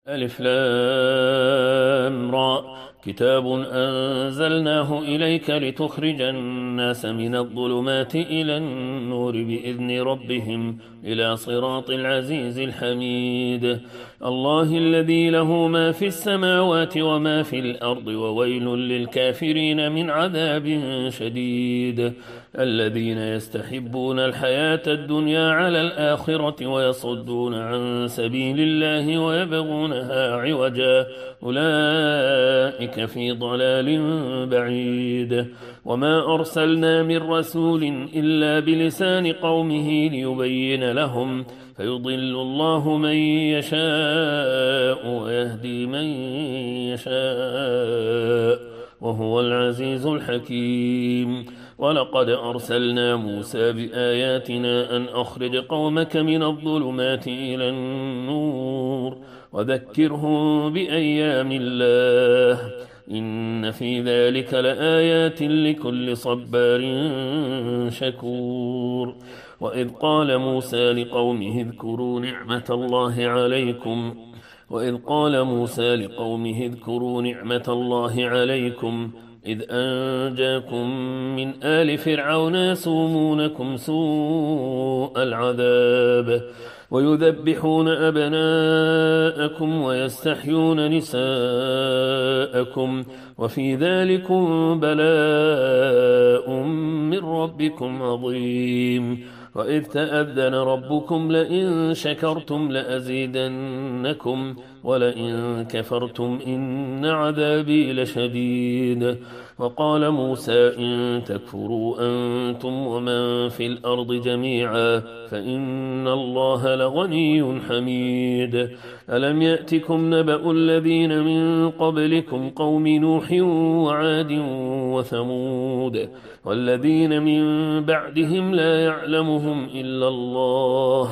ألف لام را كتاب أنزلناه إليك لتخرج الناس من الظلمات إلى النور بإذن ربهم إلى صراط العزيز الحميد الله الذي له ما في السماوات وما في الأرض وويل للكافرين من عذاب شديد الذين يستحبون الحياة الدنيا على الآخرة ويصدون عن سبيل الله ويبغونها عوجا أولئك في ضلال بعيد وما أرسلنا من رسول إلا بلسان قومه ليبين لهم فيضل الله من يشاء ويهدي من يشاء وهو العزيز الحكيم ولقد أرسلنا موسى بآياتنا أن أخرج قومك من الظلمات إلى النور وذكرهم بأيام الله إن في ذلك لآيات لكل صبار شكور وإذ قال موسى لقومه اذكروا نعمة الله عليكم إذ أنجاكم من آل فرعون يسومونكم سوء العذاب ويذبحون أبناءكم ويستحيون نساءكم وفي ذلكم بلاء من ربكم عظيم وإذ تأذن ربكم لئن شكرتم لأزيدنكم ولئن كفرتم إن عذابي لشديد وقال موسى إن تكفروا أنتم ومن في الأرض جميعا فإن الله لغني حميد ألم يأتكم نبأ الذين من قبلكم قوم نوح وعاد وثمود والذين من بعدهم لا يعلمهم إلا الله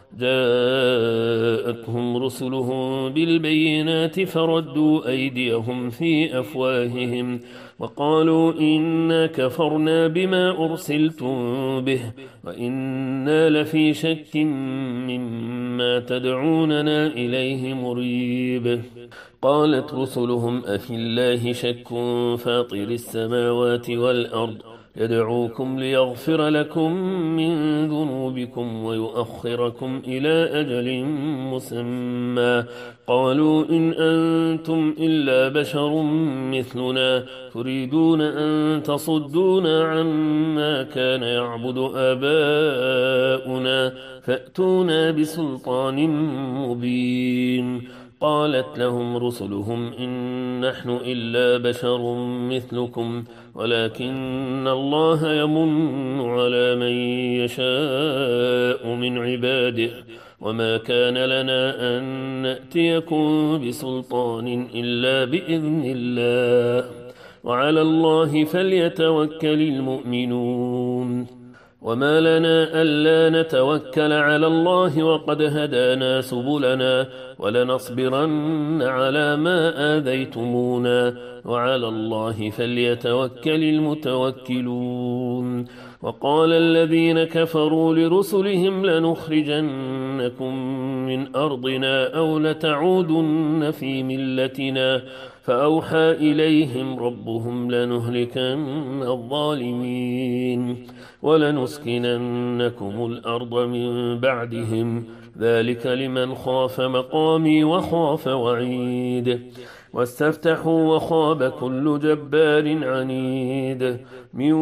جاءتهم رسلهم بالبينات فردوا أيديهم في أفواههم وقالوا إنا كفرنا بما أرسلتم به وإنا لفي شك مما تدعوننا إليه مريب قالت رسلهم أفي الله شك فاطر السماوات والأرض يدعوكم ليغفر لكم من ذنوبكم ويؤخركم إلى أجل مسمى قالوا إن أنتم إلا بشر مثلنا تريدون أن تصدونا عما كان يعبد آباؤنا فأتونا بسلطان مبين قالت لهم رسلهم إن نحن إلا بشر مثلكم ولكن الله يمن على من يشاء من عباده وما كان لنا أن نأتيكم بسلطان إلا بإذن الله وعلى الله فليتوكل المؤمنون وما لنا ألا نتوكل على الله وقد هدانا سبلنا ولنصبرن على ما آذيتمونا وعلى الله فليتوكل المتوكلون وقال الذين كفروا لرسلهم لنخرجنكم من أرضنا أو لتعودن في ملتنا فأوحى إليهم ربهم لنهلكن الظالمين ولنسكننكم الأرض من بعدهم ذلك لمن خاف مقامي وخاف وعيد واستفتحوا وخاب كل جبار عنيد من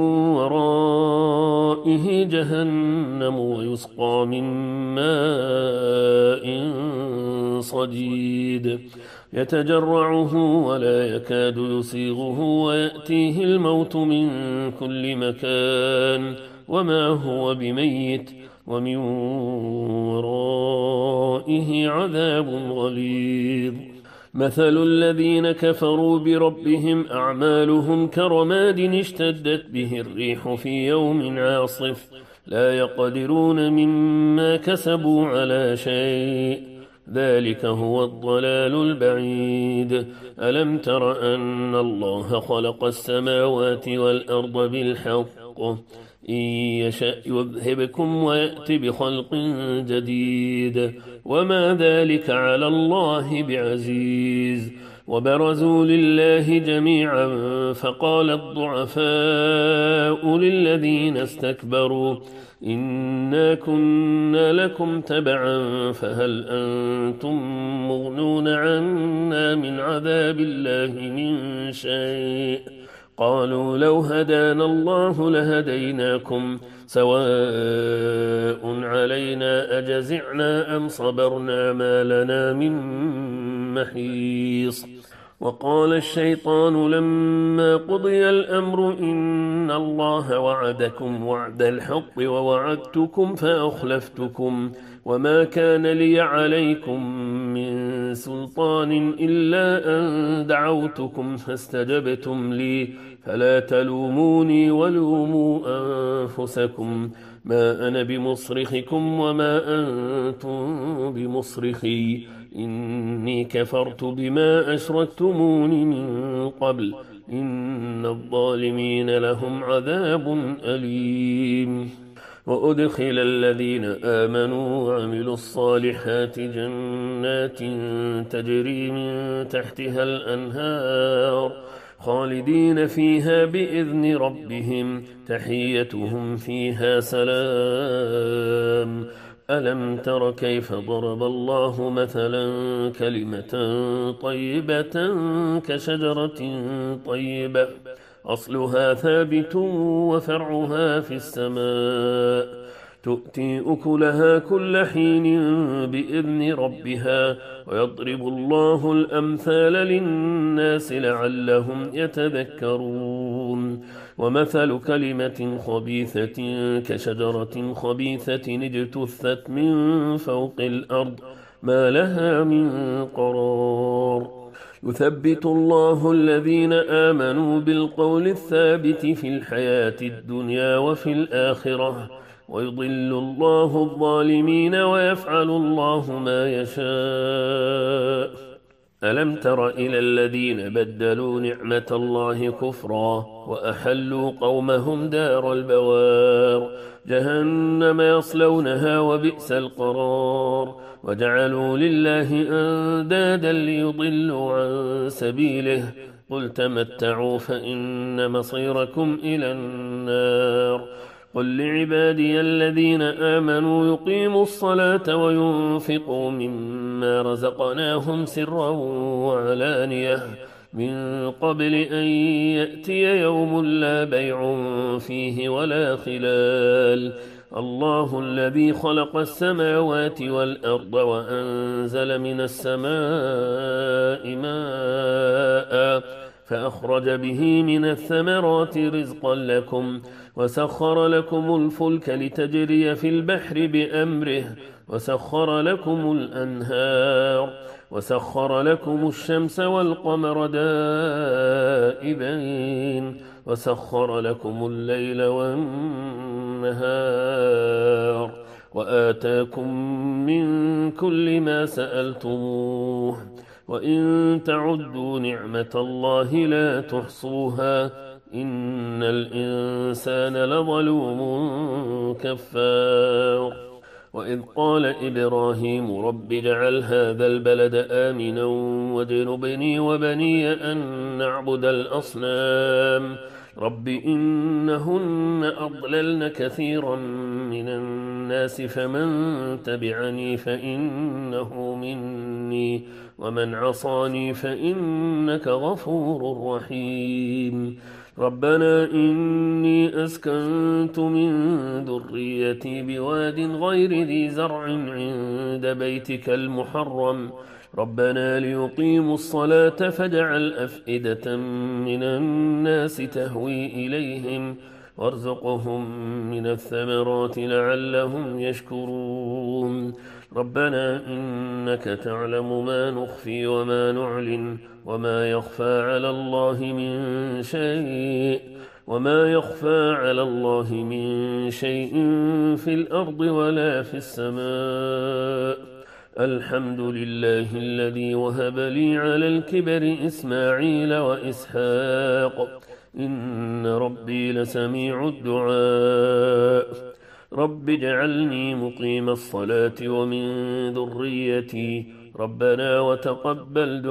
ورائه جهنم ويسقى من ماء صديد يتجرعه ولا يكاد يسيغه ويأتيه الموت من كل مكان وما هو بميت ومن ورائه عذاب غليظ مثل الذين كفروا بربهم أعمالهم كرماد اشتدت به الريح في يوم عاصف لا يقدرون مما كسبوا على شيء ذلك هو الضلال البعيد ألم تر أن الله خلق السماوات والأرض بالحق خلقه إن يشأ يذهبكم ويأتي بخلق جديد وما ذلك على الله بعزيز وبرزوا لله جميعا فقال الضعفاء للذين استكبروا إنا كنا لكم تبعا فهل أنتم مغنون عنا من عذاب الله من شيء قالوا لو هدانا الله لهديناكم سواء علينا أجزعنا أم صبرنا ما لنا من محيص وقال الشيطان لما قضي الأمر إن الله وعدكم وعد الحق ووعدتكم فأخلفتكم وما كان لي عليكم من سلطان إلا أن دعوتكم فاستجبتم لي فلا تلوموني ولوموا أنفسكم ما أنا بمصرخكم وما أنتم بمصرخي إني كفرت بما أشركتمون من قبل إن الظالمين لهم عذاب أليم وأدخل الذين آمنوا وعملوا الصالحات جنات تجري من تحتها الأنهار خالدين فيها بإذن ربهم تحيتهم فيها سلام ألم تر كيف ضرب الله مثلا كلمة طيبة كشجرة طيبة أصلها ثابت وفرعها في السماء تؤتي أكلها كل حين بإذن ربها ويضرب الله الأمثال للناس لعلهم يتذكرون ومثل كلمة خبيثة كشجرة خبيثة اجتثت من فوق الأرض ما لها من قرار يثبت الله الذين آمنوا بالقول الثابت في الحياة الدنيا وفي الآخرة ويضل الله الظالمين ويفعل الله ما يشاء ألم تر إلى الذين بدلوا نعمة الله كفرا وأحلوا قومهم دار البوار جهنم يصلونها وبئس القرار وجعلوا لله أندادا ليضلوا عن سبيله قل تمتعوا فإن مصيركم إلى النار قل لعبادي الذين آمنوا يقيموا الصلاة وينفقوا مما رزقناهم سرا وعلانية من قبل أن يأتي يوم لا بيع فيه ولا خلال الله الذي خلق السماوات والأرض وأنزل من السماء ماء فأخرج به من الثمرات رزقا لكم وسخر لكم الفلك لتجري في البحر بأمره وسخر لكم الأنهار وسخر لكم الشمس والقمر دائبين وسخر لكم الليل والنهار وآتاكم من كل ما سألتموه وإن تعدوا نعمة الله لا تحصوها إن الإنسان لظلوم كفار وإذ قال إبراهيم رب اجعل هذا البلد آمنا واجنبني وبني أن نعبد الأصنام رب إنهن أضللن كثيرا من الناس فمن تبعني فإنه مني ومن عصاني فإنك غفور رحيم ربنا إني أسكنت من ذريتي بواد غير ذي زرع عند بيتك المحرم ربنا ليقيموا الصلاة فاجعل أفئدة من الناس تهوي إليهم وارزقهم من الثمرات لعلهم يشكرون ربنا إنك تعلم ما نخفي وما نعلن وما يخفى على الله من شيء في الأرض ولا في السماء الحمد لله الذي وهب لي على الكبر إسماعيل وإسحاق إن ربي لسميع الدعاء رب اجعلني مقيم الصلاة ومن ذريتي ربنا وتقبل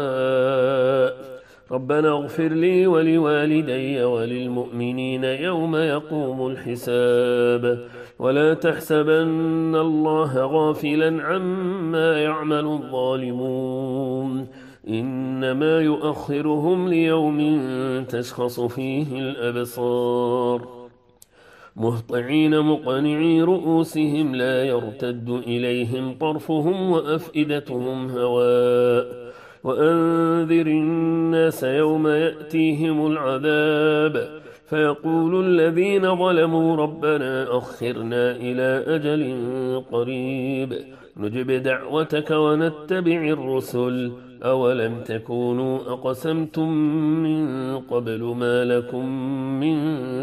دعاء ربنا اغفر لي ولوالدي وللمؤمنين يوم يقوم الحساب ولا تحسبن الله غافلا عما يعمل الظالمون إنما يؤخرهم ليوم تشخص فيه الأبصار مهطعين مقنعي رؤوسهم لا يرتد إليهم طرفهم وأفئدتهم هواء وأنذر الناس يوم يأتيهم العذاب فيقول الذين ظلموا ربنا أخرنا إلى أجل قريب نجب دعوتك ونتبع الرسل أولم تكونوا أقسمتم من قبل ما لكم من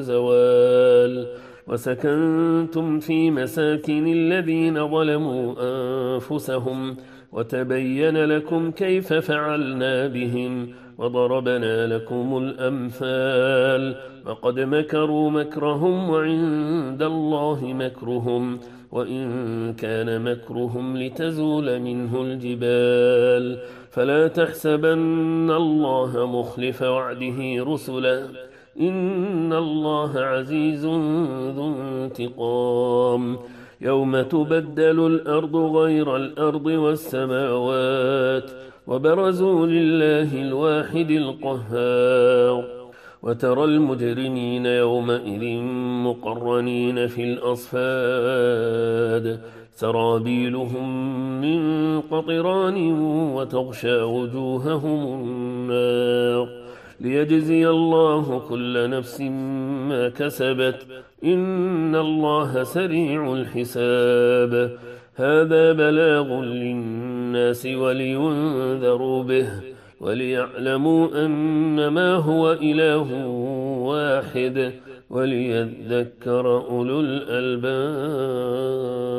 زوال وسكنتم في مساكن الذين ظلموا أنفسهم وتبين لكم كيف فعلنا بهم وضربنا لكم الأمثال وقد مكروا مكرهم وعند الله مكرهم وإن كان مكرهم لتزول منه الجبال فلا تحسبن الله مخلف وعده رسلا إن الله عزيز ذو انتقام يوم تبدل الأرض غير الأرض والسماوات وبرزوا لله الواحد القهار وترى المجرمين يومئذ مقرنين في الأصفاد سرابيلهم من قطران وتغشى وجوههم النار ليجزي الله كل نفس ما كسبت إن الله سريع الحساب هذا بلاغ للناس ولينذروا به وليعلموا أنما هو إله واحد وليذكر أولو الألباب.